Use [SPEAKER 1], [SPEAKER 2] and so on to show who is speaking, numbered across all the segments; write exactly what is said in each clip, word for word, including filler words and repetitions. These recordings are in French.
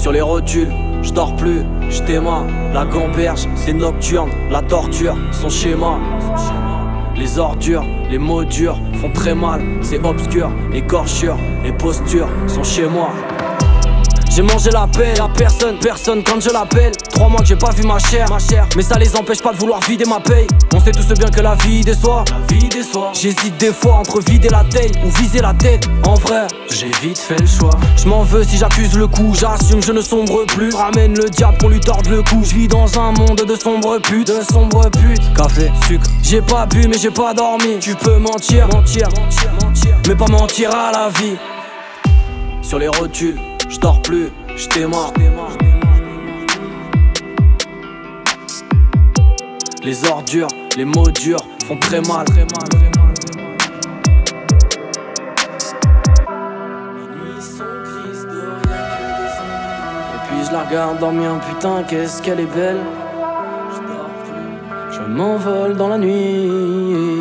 [SPEAKER 1] Sur les rotules, je dors plus, je t'aima. La gamberge, c'est nocturne, la torture, son schéma. Les ordures, les mots durs font très mal, c'est obscur. Écorchure, les postures sont chez moi. J'ai mangé la paix, à personne, personne quand je l'appelle. Trois mois que j'ai pas vu ma chère, ma chère. Mais ça les empêche pas de vouloir vider ma paye. On sait tous bien que la vie déçoit, la vie déçoit. J'hésite des fois entre vider la taille ou viser la tête. En vrai, j'ai vite fait le choix. Je m'en veux si j'accuse le coup, j'assume, je ne sombre plus. Ramène le diable qu'on lui torde le cou. Je vis dans un monde de sombres putes, de sombres putes. Café, sucre, j'ai pas bu mais j'ai pas dormi. Tu peux mentir, mentir, mentir, mentir, mais pas mentir à la vie. Sur les rotules, je dors plus, je t'aima. Les ordures, les mots durs font très mal. Et puis je la regarde dormir, putain qu'est-ce qu'elle est belle. Je m'envole dans la nuit.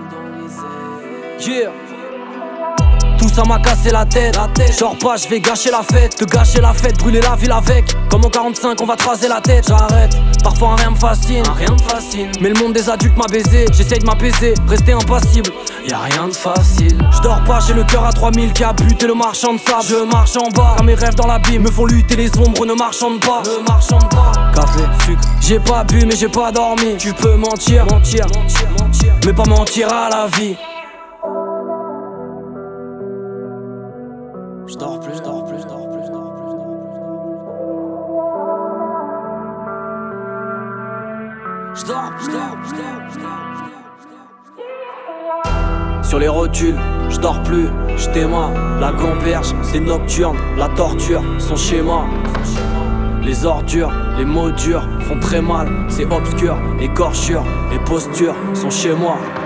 [SPEAKER 1] Yeah. Tout ça m'a cassé la tête, la tête. Genre pas, je vais gâcher la fête. Te gâcher la fête, brûler la ville avec. Comme en quarante-cinq, on va te raser la tête. J'arrête, parfois un rien me fascine, un rien me fascine. Mais le monde des adultes m'a baisé, j'essaye de m'apaiser, rester impassible. Y'a rien de facile. Je dors pas, j'ai le cœur à trois mille qui a buté le marchand de sable. Je marche en bas, car mes rêves dans l'abîme me font lutter, les ombres ne marchandent pas. Ne marchandent pas. Café, sucre, j'ai pas bu mais j'ai pas dormi. Tu peux mentir, mentir, mentir, mentir, mais pas mentir à la vie. Je dors plus, je dors plus, je dors plus, je dors plus, je dors plus. Je dors plus, je dors plus, je dors plus, je dors plus. Sur les rotules, je dors plus, je t'aima. La gamberge, c'est nocturne, la torture, son schéma. Les ordures, les mots durs font très mal, c'est obscur. Écorchure, les postures sont chez moi.